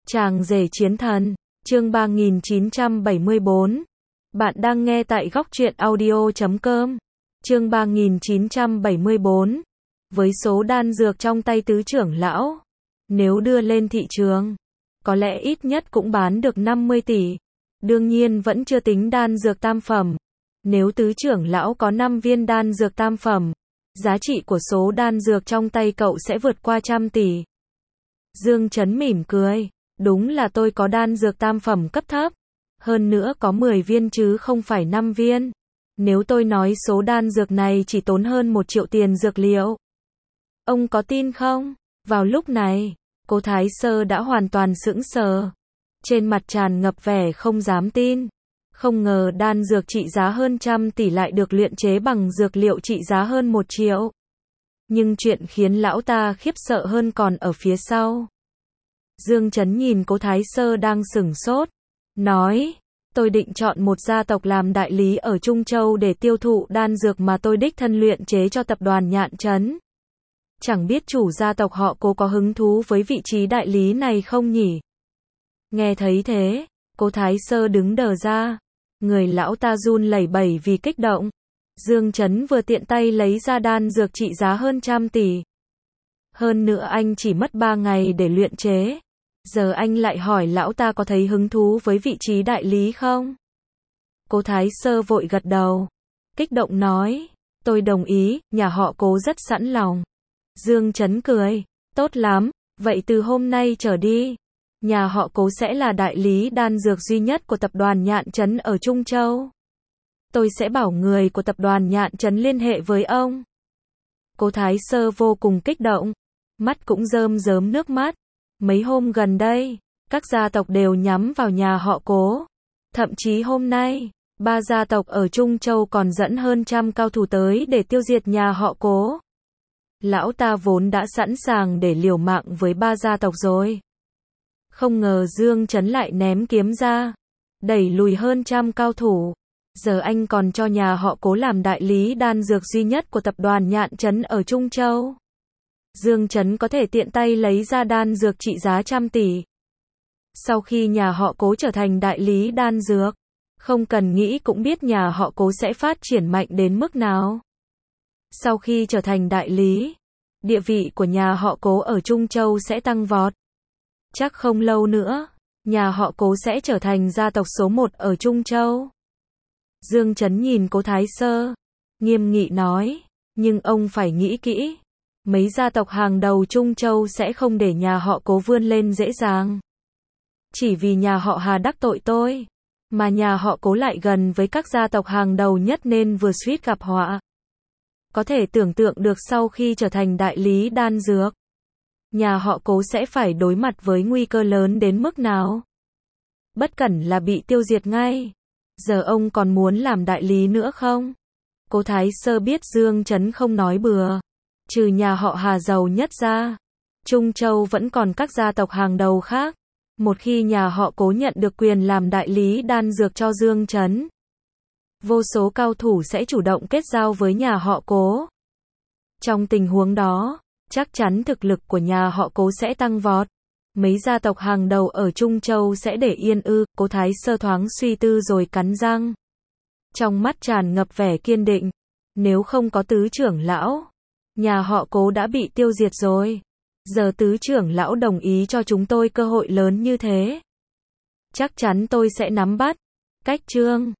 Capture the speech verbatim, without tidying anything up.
Chàng rể chiến thần, chương ba nghìn chín trăm bảy mươi bốn. Bạn đang nghe tại góc truyện audio chấm com. Chương ba nghìn chín trăm bảy mươi bốn. Với số đan dược trong tay tứ trưởng lão, nếu đưa lên thị trường, có lẽ ít nhất cũng bán được năm mươi tỷ. Đương nhiên vẫn chưa tính đan dược tam phẩm. Nếu tứ trưởng lão có năm viên đan dược tam phẩm, giá trị của số đan dược trong tay cậu sẽ vượt qua trăm tỷ. Dương Chấn mỉm cười. Đúng là tôi có đan dược tam phẩm cấp thấp. Hơn nữa có mười viên chứ không phải năm viên. Nếu tôi nói số đan dược này chỉ tốn hơn một triệu tiền dược liệu, ông có tin không? Vào lúc này, Cố Thái Sơ đã hoàn toàn sững sờ. Trên mặt tràn ngập vẻ không dám tin. Không ngờ đan dược trị giá hơn trăm tỷ lại được luyện chế bằng dược liệu trị giá hơn một triệu. Nhưng chuyện khiến lão ta khiếp sợ hơn còn ở phía sau. Dương Chấn nhìn Cố Thái Sơ đang sửng sốt, nói, tôi định chọn một gia tộc làm đại lý ở Trung Châu để tiêu thụ đan dược mà tôi đích thân luyện chế cho tập đoàn Nhạn Trấn. Chẳng biết chủ gia tộc họ Cố có hứng thú với vị trí đại lý này không nhỉ? Nghe thấy thế, Cố Thái Sơ đứng đờ ra, người lão ta run lẩy bẩy vì kích động. Dương Chấn vừa tiện tay lấy ra đan dược trị giá hơn trăm tỷ. Hơn nữa anh chỉ mất ba ngày để luyện chế. Giờ anh lại hỏi lão ta có thấy hứng thú với vị trí đại lý không? Cố Thái Sơ vội gật đầu, kích động nói, tôi đồng ý, nhà họ Cố rất sẵn lòng. Dương Chấn cười, tốt lắm, vậy từ hôm nay trở đi, nhà họ Cố sẽ là đại lý đan dược duy nhất của tập đoàn Nhạn Trấn ở Trung Châu. Tôi sẽ bảo người của tập đoàn Nhạn Trấn liên hệ với ông. Cố Thái Sơ vô cùng kích động, mắt cũng rơm rớm nước mắt. Mấy hôm gần đây, các gia tộc đều nhắm vào nhà họ Cố. Thậm chí hôm nay, ba gia tộc ở Trung Châu còn dẫn hơn trăm cao thủ tới để tiêu diệt nhà họ Cố. Lão ta vốn đã sẵn sàng để liều mạng với ba gia tộc rồi. Không ngờ Dương Chấn lại ném kiếm ra, đẩy lùi hơn trăm cao thủ. Giờ anh còn cho nhà họ Cố làm đại lý đan dược duy nhất của tập đoàn Nhạn Trấn ở Trung Châu. Dương Chấn có thể tiện tay lấy ra đan dược trị giá trăm tỷ. Sau khi nhà họ Cố trở thành đại lý đan dược, không cần nghĩ cũng biết nhà họ Cố sẽ phát triển mạnh đến mức nào. Sau khi trở thành đại lý, địa vị của nhà họ Cố ở Trung Châu sẽ tăng vọt. Chắc không lâu nữa, nhà họ Cố sẽ trở thành gia tộc số một ở Trung Châu. Dương Chấn nhìn Cố Thái Sơ, nghiêm nghị nói, nhưng ông phải nghĩ kỹ. Mấy gia tộc hàng đầu Trung Châu sẽ không để nhà họ Cố vươn lên dễ dàng. Chỉ vì nhà họ Hà đắc tội tôi, mà nhà họ Cố lại gần với các gia tộc hàng đầu nhất nên vừa suýt gặp họa. Có thể tưởng tượng được sau khi trở thành đại lý đan dược, nhà họ Cố sẽ phải đối mặt với nguy cơ lớn đến mức nào. Bất cẩn là bị tiêu diệt ngay. Giờ ông còn muốn làm đại lý nữa không? Cố Thái Sơ biết Dương Chấn không nói bừa. Trừ nhà họ Hà giàu nhất ra, Trung Châu vẫn còn các gia tộc hàng đầu khác. Một khi nhà họ Cố nhận được quyền làm đại lý đan dược cho Dương Chấn, vô số cao thủ sẽ chủ động kết giao với nhà họ Cố. Trong tình huống đó, chắc chắn thực lực của nhà họ Cố sẽ tăng vọt. Mấy gia tộc hàng đầu ở Trung Châu sẽ để yên ư? Cố Thái Sơ thoáng suy tư rồi cắn răng. Trong mắt tràn ngập vẻ kiên định. Nếu không có tứ trưởng lão, nhà họ Cố đã bị tiêu diệt rồi. Giờ tứ trưởng lão đồng ý cho chúng tôi cơ hội lớn như thế, chắc chắn tôi sẽ nắm bắt. Cách chương